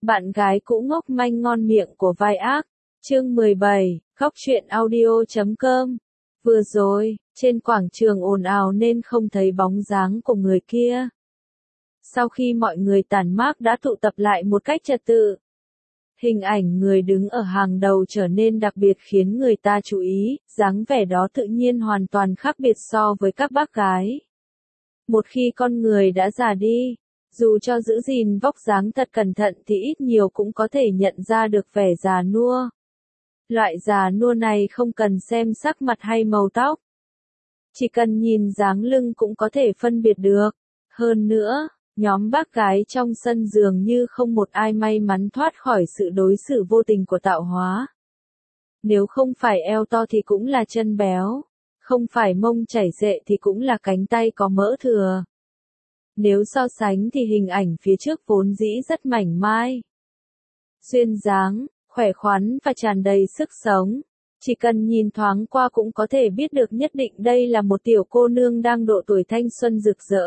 Bạn gái cũ ngốc manh ngon miệng của vai ác. Chương 17, Khóc Chuyện Audio.com. Vừa rồi, trên quảng trường ồn ào nên không thấy bóng dáng của người kia. Sau khi mọi người tản mát đã tụ tập lại một cách trật tự, hình ảnh người đứng ở hàng đầu trở nên đặc biệt khiến người ta chú ý, dáng vẻ đó tự nhiên hoàn toàn khác biệt so với các bác gái. Một khi con người đã già đi, dù cho giữ gìn vóc dáng thật cẩn thận thì ít nhiều cũng có thể nhận ra được vẻ già nua. Loại già nua này không cần xem sắc mặt hay màu tóc. Chỉ cần nhìn dáng lưng cũng có thể phân biệt được. Hơn nữa, nhóm bác gái trong sân dường như không một ai may mắn thoát khỏi sự đối xử vô tình của tạo hóa. Nếu không phải eo to thì cũng là chân béo, không phải mông chảy rệ thì cũng là cánh tay có mỡ thừa. Nếu so sánh thì hình ảnh phía trước vốn dĩ rất mảnh mai, duyên dáng, khỏe khoắn và tràn đầy sức sống. Chỉ cần nhìn thoáng qua cũng có thể biết được nhất định đây là một tiểu cô nương đang độ tuổi thanh xuân rực rỡ.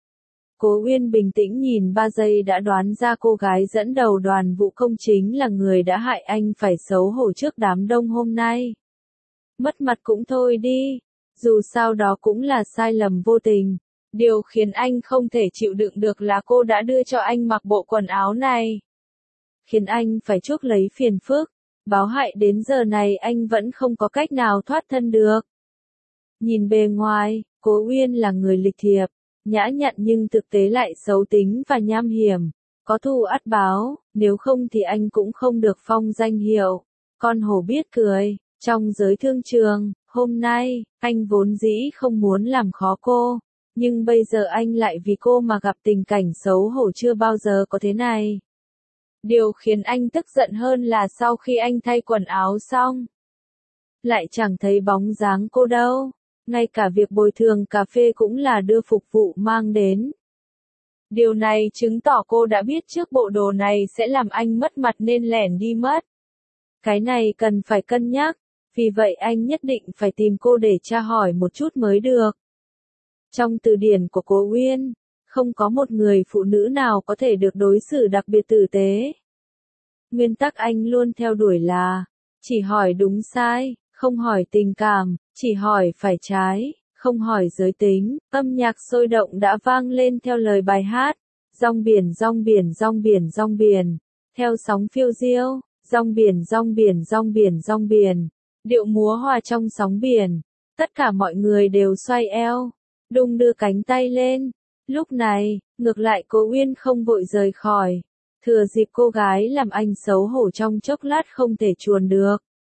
Cố Uyên bình tĩnh nhìn 3 giây đã đoán ra cô gái dẫn đầu đoàn vụ công chính là người đã hại anh phải xấu hổ trước đám đông hôm nay. Mất mặt cũng thôi đi, dù sao đó cũng là sai lầm vô tình. Điều khiến anh không thể chịu đựng được là cô đã đưa cho anh mặc bộ quần áo này, khiến anh phải chuốc lấy phiền phức. Báo hại đến giờ này anh vẫn không có cách nào thoát thân được. Nhìn bề ngoài, Cố Uyên là người lịch thiệp, nhã nhặn nhưng thực tế lại xấu tính và nham hiểm. Có thù ắt báo, nếu không thì anh cũng không được phong danh hiệu con hổ biết cười. Trong giới thương trường, hôm nay, anh vốn dĩ không muốn làm khó cô, nhưng bây giờ anh lại vì cô mà gặp tình cảnh xấu hổ chưa bao giờ có thế này. Điều khiến anh tức giận hơn là sau khi anh thay quần áo xong, lại chẳng thấy bóng dáng cô đâu. Ngay cả việc bồi thường cà phê cũng là đưa phục vụ mang đến. Điều này chứng tỏ cô đã biết trước bộ đồ này sẽ làm anh mất mặt nên lẻn đi mất. Cái này cần phải cân nhắc, vì vậy anh nhất định phải tìm cô để tra hỏi một chút mới được. Trong từ điển của Cố Uyên, không có một người phụ nữ nào có thể được đối xử đặc biệt tử tế. Nguyên tắc anh luôn theo đuổi là, chỉ hỏi đúng sai, không hỏi tình cảm, chỉ hỏi phải trái, không hỏi giới tính. Âm nhạc sôi động đã vang lên theo lời bài hát. Rong biển rong biển rong biển rong biển, theo sóng phiêu diêu, rong biển rong biển rong biển rong biển, điệu múa hòa trong sóng biển. Tất cả mọi người đều xoay eo, đung đưa cánh tay lên. Lúc này, ngược lại Cố Uyên không vội rời khỏi, thừa dịp cô gái làm anh xấu hổ trong chốc lát không thể chuồn được.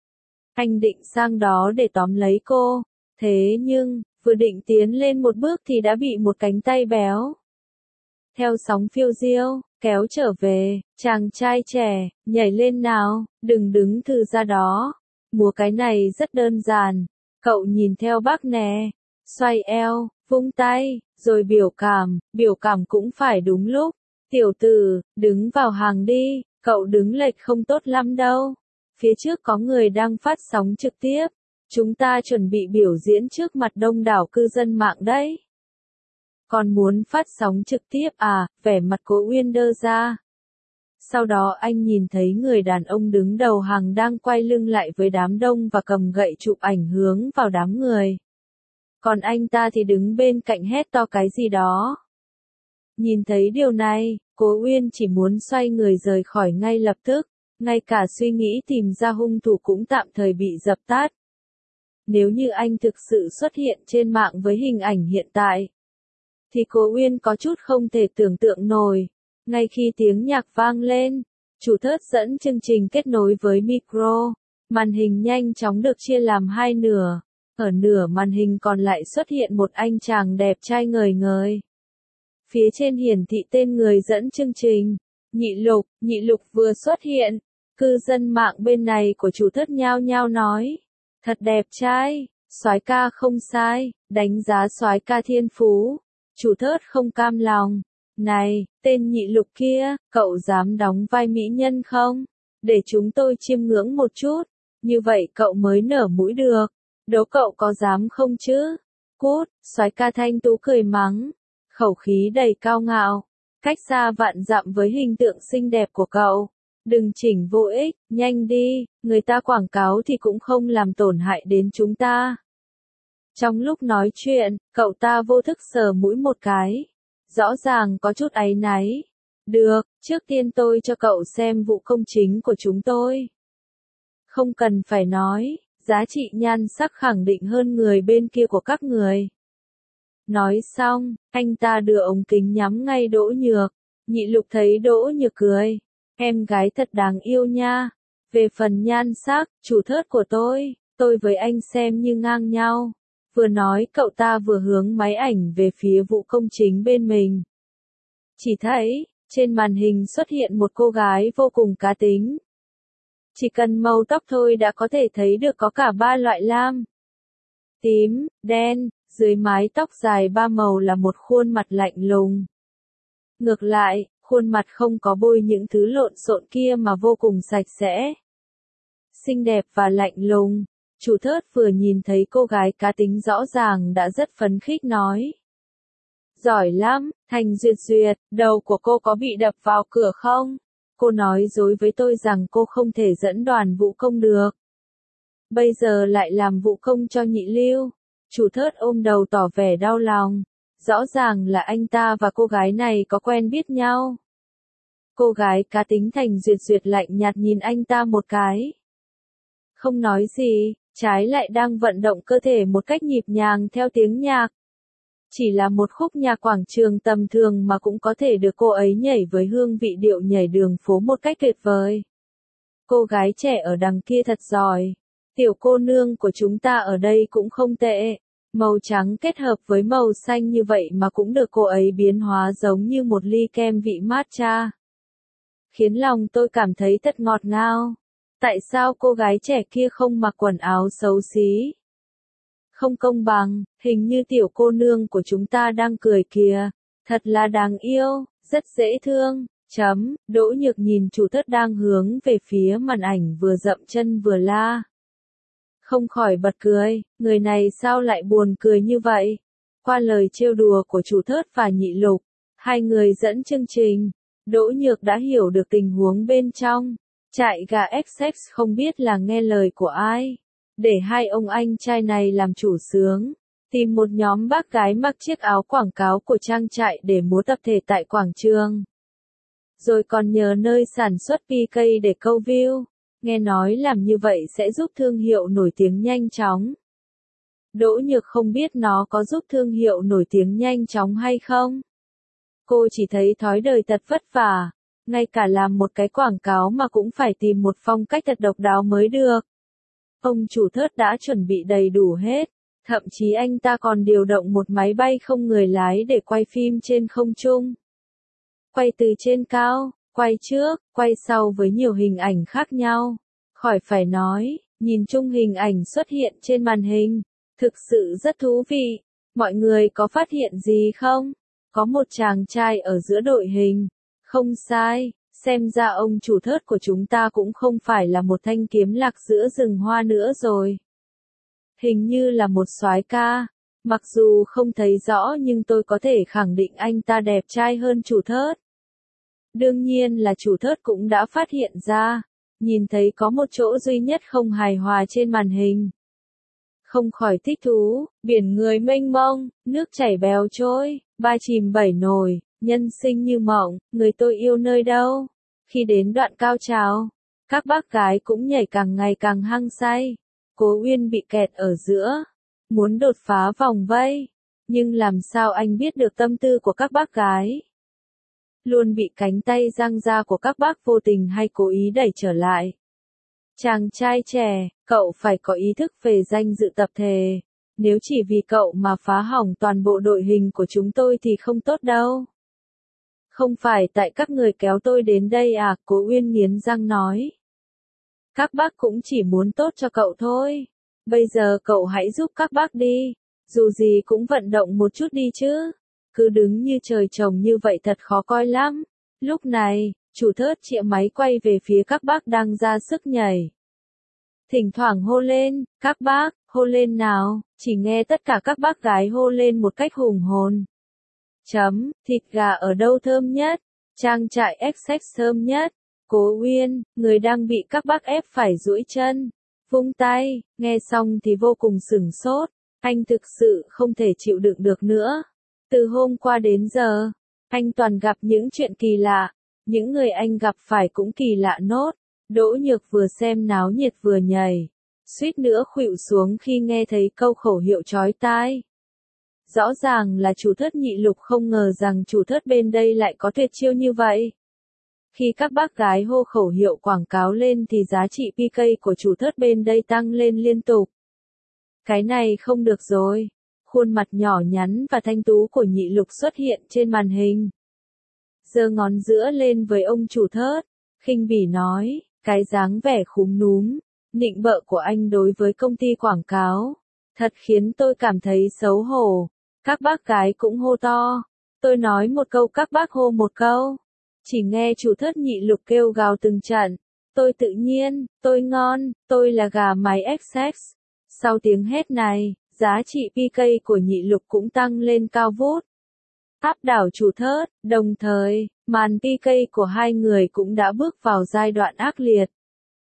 Anh định sang đó để tóm lấy cô, thế nhưng, vừa định tiến lên một bước thì đã bị một cánh tay béo theo sóng phiêu diêu kéo trở về. Chàng trai trẻ, nhảy lên nào, đừng đứng thừ ra đó. Múa cái này rất đơn giản, cậu nhìn theo bác nè. Xoay eo, vung tay, rồi biểu cảm cũng phải đúng lúc. Tiểu tử, đứng vào hàng đi, cậu đứng lệch không tốt lắm đâu. Phía trước có người đang phát sóng trực tiếp, chúng ta chuẩn bị biểu diễn trước mặt đông đảo cư dân mạng đấy. Còn muốn phát sóng trực tiếp à? Vẻ mặt Cố Uyên đơ ra. Sau đó anh nhìn thấy người đàn ông đứng đầu hàng đang quay lưng lại với đám đông và cầm gậy chụp ảnh hướng vào đám người. Còn anh ta thì đứng bên cạnh hét to cái gì đó. Nhìn thấy điều này, Cố Uyên chỉ muốn xoay người rời khỏi ngay lập tức, ngay cả suy nghĩ tìm ra hung thủ cũng tạm thời bị dập tắt. Nếu như anh thực sự xuất hiện trên mạng với hình ảnh hiện tại, thì Cố Uyên có chút không thể tưởng tượng nổi. Ngay khi tiếng nhạc vang lên, chủ thớt dẫn chương trình kết nối với micro, màn hình nhanh chóng được chia làm hai nửa. Ở nửa màn hình còn lại xuất hiện một anh chàng đẹp trai ngời ngời. Phía trên hiển thị tên người dẫn chương trình, Nhị Lục vừa xuất hiện. Cư dân mạng bên này của chủ thớt nhao nhao nói, thật đẹp trai, soái ca không sai, đánh giá soái ca thiên phú. Chủ thớt không cam lòng, này, tên Nhị Lục kia, cậu dám đóng vai mỹ nhân không? Để chúng tôi chiêm ngưỡng một chút, như vậy cậu mới nở mũi được. Đố cậu có dám không chứ? Cút, soái ca thanh tú cười mắng, khẩu khí đầy cao ngạo. cách xa vạn dặm với hình tượng xinh đẹp của cậu. Đừng chỉnh vô ích, nhanh đi, người ta quảng cáo thì cũng không làm tổn hại đến chúng ta. Trong lúc nói chuyện, cậu ta vô thức sờ mũi một cái. Rõ ràng có chút áy náy. Được, trước tiên tôi cho cậu xem vụ công chính của chúng tôi. Không cần phải nói, giá trị nhan sắc khẳng định hơn người bên kia của các người. Nói xong, anh ta đưa ống kính nhắm ngay Đỗ Nhược. Nhị Lục thấy Đỗ Nhược cười. Em gái thật đáng yêu nha. Về phần nhan sắc, chủ thớt của tôi với anh xem như ngang nhau. Vừa nói cậu ta vừa hướng máy ảnh về phía vụ công chính bên mình. Chỉ thấy, trên màn hình xuất hiện một cô gái vô cùng cá tính. Chỉ cần màu tóc thôi đã có thể thấy được có cả 3 loại lam, tím, đen, dưới mái tóc dài 3 màu là một khuôn mặt lạnh lùng. Ngược lại, khuôn mặt không có bôi những thứ lộn xộn kia mà vô cùng sạch sẽ. Xinh đẹp và lạnh lùng, chủ thớt vừa nhìn thấy cô gái cá tính rõ ràng đã rất phấn khích nói. Giỏi lắm, Thành Duyệt Duyệt, đầu của cô có bị đập vào cửa không? Cô nói dối với tôi rằng cô không thể dẫn đoàn vụ công được. Bây giờ lại làm vụ công cho Nhị Lưu. Chủ thớt ôm đầu tỏ vẻ đau lòng. Rõ ràng là anh ta và cô gái này có quen biết nhau. Cô gái cá tính Thành Duyệt Duyệt lạnh nhạt nhìn anh ta một cái. Không nói gì, trái lại đang vận động cơ thể một cách nhịp nhàng theo tiếng nhạc. Chỉ là một khúc nhạc quảng trường tầm thường mà cũng có thể được cô ấy nhảy với hương vị điệu nhảy đường phố một cách tuyệt vời. Cô gái trẻ ở đằng kia thật giỏi. Tiểu cô nương của chúng ta ở đây cũng không tệ. Màu trắng kết hợp với màu xanh như vậy mà cũng được cô ấy biến hóa giống như một ly kem vị matcha. Khiến lòng tôi cảm thấy thật ngọt ngào. Tại sao cô gái trẻ kia không mặc quần áo xấu xí? Không công bằng, hình như tiểu cô nương của chúng ta đang cười kìa. Thật là đáng yêu, rất dễ thương. Đỗ Nhược nhìn chủ thớt đang hướng về phía màn ảnh vừa dậm chân vừa la. Không khỏi bật cười, người này sao lại buồn cười như vậy? Qua lời trêu đùa của chủ thớt và Nhị Lục, hai người dẫn chương trình, Đỗ Nhược đã hiểu được tình huống bên trong. Trại gà XX không biết là nghe lời của ai. Để hai ông anh trai này làm chủ sướng. Tìm một nhóm bác gái mặc chiếc áo quảng cáo của trang trại để múa tập thể tại quảng trường. Rồi còn nhờ nơi sản xuất PK để câu view. Nghe nói làm như vậy sẽ giúp thương hiệu nổi tiếng nhanh chóng. Đỗ Nhược không biết nó có giúp thương hiệu nổi tiếng nhanh chóng hay không. Cô chỉ thấy thói đời thật vất vả. Ngay cả làm một cái quảng cáo mà cũng phải tìm một phong cách thật độc đáo mới được. Ông chủ thớt đã chuẩn bị đầy đủ hết. Thậm chí anh ta còn điều động một máy bay không người lái để quay phim trên không trung. Quay từ trên cao, quay trước, quay sau với nhiều hình ảnh khác nhau. Khỏi phải nói, nhìn chung hình ảnh xuất hiện trên màn hình. Thực sự rất thú vị. Mọi người có phát hiện gì không? Có một chàng trai ở giữa đội hình. Không sai, xem ra ông chủ thớt của chúng ta cũng không phải là một thanh kiếm lạc giữa rừng hoa nữa rồi. Hình như là một soái ca. Mặc dù không thấy rõ nhưng tôi có thể khẳng định anh ta đẹp trai hơn chủ thớt. Đương nhiên là chủ thớt cũng đã phát hiện ra. Nhìn thấy có một chỗ duy nhất không hài hòa trên màn hình. Không khỏi thích thú, biển người mênh mông, nước chảy bèo trôi, ba chìm bảy nổi, nhân sinh như mộng, người tôi yêu nơi đâu. Khi đến đoạn cao trào, các bác gái cũng nhảy càng ngày càng hăng say. Cố Uyên bị kẹt ở giữa, muốn đột phá vòng vây, nhưng làm sao anh biết được tâm tư của các bác gái? Luôn bị cánh tay giang ra của các bác vô tình hay cố ý đẩy trở lại. Chàng trai trẻ, cậu phải có ý thức về danh dự tập thể. Nếu chỉ vì cậu mà phá hỏng toàn bộ đội hình của chúng tôi thì không tốt đâu. Không phải tại các người kéo tôi đến đây à, Cố Uyên nghiến răng nói. Các bác cũng chỉ muốn tốt cho cậu thôi. Bây giờ cậu hãy giúp các bác đi. Dù gì cũng vận động một chút đi chứ. Cứ đứng như trời trồng như vậy thật khó coi lắm. Lúc này, chủ thớt chĩa máy quay về phía các bác đang ra sức nhảy. Thỉnh thoảng hô lên, các bác, hô lên nào, chỉ nghe tất cả các bác gái hô lên một cách hùng hồn. Thịt gà ở đâu thơm nhất? Trang trại XX thơm nhất. Cố Uyên, người đang bị các bác ép phải duỗi chân, vung tay, nghe xong thì vô cùng sửng sốt. Anh thực sự không thể chịu đựng được nữa. Từ hôm qua đến giờ, anh toàn gặp những chuyện kỳ lạ. Những người anh gặp phải cũng kỳ lạ nốt. Đỗ Nhược vừa xem náo nhiệt vừa nhảy, suýt nữa khuỵu xuống khi nghe thấy câu khẩu hiệu chói tai. Rõ ràng là chủ thất Nhị Lục không ngờ rằng chủ thất bên đây lại có tuyệt chiêu như vậy. Khi các bác gái hô khẩu hiệu quảng cáo lên thì giá trị PK của chủ thất bên đây tăng lên liên tục. Cái này không được rồi. Khuôn mặt nhỏ nhắn và thanh tú của Nhị Lục xuất hiện trên màn hình. Giơ ngón giữa lên với ông chủ thớt, khinh bỉ nói, cái dáng vẻ khúm núm, nịnh bợ của anh đối với công ty quảng cáo, thật khiến tôi cảm thấy xấu hổ. Các bác gái cũng hô to. Tôi nói một câu các bác hô một câu. Chỉ nghe chủ thất Nhị Lục kêu gào từng trận. Tôi tự nhiên, tôi ngon, tôi là gà mái XX. Sau tiếng hét này, giá trị PK của Nhị Lục cũng tăng lên cao vút. Áp đảo chủ thớt, đồng thời, màn PK của hai người cũng đã bước vào giai đoạn ác liệt.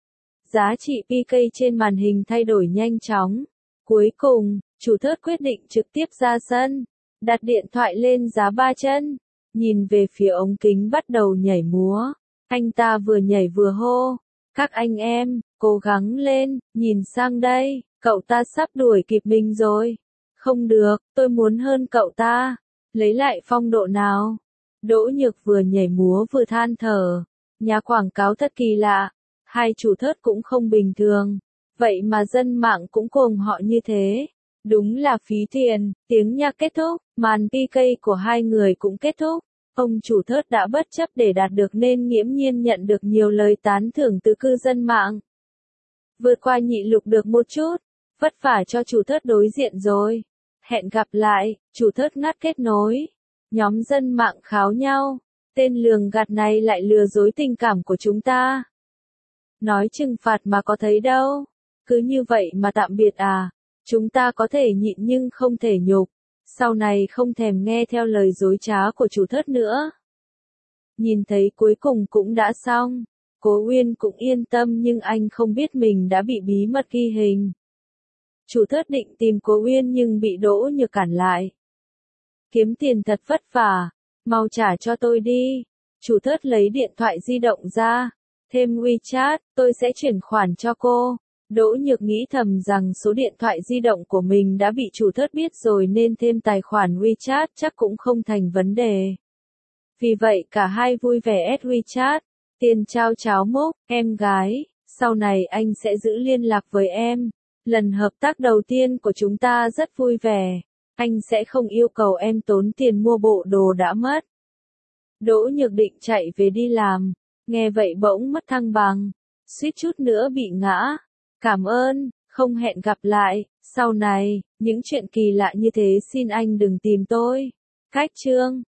Giá trị PK trên màn hình thay đổi nhanh chóng. Cuối cùng, chủ thớt quyết định trực tiếp ra sân, đặt điện thoại lên giá 3 chân, nhìn về phía ống kính bắt đầu nhảy múa. Anh ta vừa nhảy vừa hô, các anh em, cố gắng lên, nhìn sang đây, cậu ta sắp đuổi kịp mình rồi. Không được, tôi muốn hơn cậu ta, lấy lại phong độ nào. Đỗ Nhược vừa nhảy múa vừa than thở, nhà quảng cáo thật kỳ lạ, hai chủ thớt cũng không bình thường, vậy mà dân mạng cũng cùng họ như thế. Đúng là phí tiền. Tiếng nhạc kết thúc, màn PK của hai người cũng kết thúc. Ông chủ thớt đã bất chấp để đạt được nên nghiễm nhiên nhận được nhiều lời tán thưởng từ cư dân mạng. Vượt qua Nhị Lục được một chút, vất vả cho chủ thớt đối diện rồi. Hẹn gặp lại, chủ thớt ngắt kết nối. Nhóm dân mạng kháo nhau, tên lường gạt này lại lừa dối tình cảm của chúng ta. Nói trừng phạt mà có thấy đâu, cứ như vậy mà tạm biệt à. Chúng ta có thể nhịn nhưng không thể nhục. Sau này không thèm nghe theo lời dối trá của chủ thớt nữa. Nhìn thấy cuối cùng cũng đã xong. Cố Uyên cũng yên tâm nhưng anh không biết mình đã bị bí mật ghi hình. Chủ thớt định tìm Cố Uyên nhưng bị Đỗ Nhược cản lại. Kiếm tiền thật vất vả, mau trả cho tôi đi. Chủ thớt lấy điện thoại di động ra. Thêm WeChat, tôi sẽ chuyển khoản cho cô. Đỗ Nhược nghĩ thầm rằng số điện thoại di động của mình đã bị chủ thớt biết rồi nên thêm tài khoản WeChat chắc cũng không thành vấn đề. Vì vậy cả hai vui vẻ add WeChat. Tiền trao cháo mốc, em gái, sau này anh sẽ giữ liên lạc với em. Lần hợp tác đầu tiên của chúng ta rất vui vẻ. Anh sẽ không yêu cầu em tốn tiền mua bộ đồ đã mất. Đỗ Nhược định chạy về đi làm. Nghe vậy bỗng mất thăng bằng. Suýt chút nữa bị ngã. Cảm ơn, không hẹn gặp lại. Sau này, những chuyện kỳ lạ như thế xin anh đừng tìm tôi. Cách chương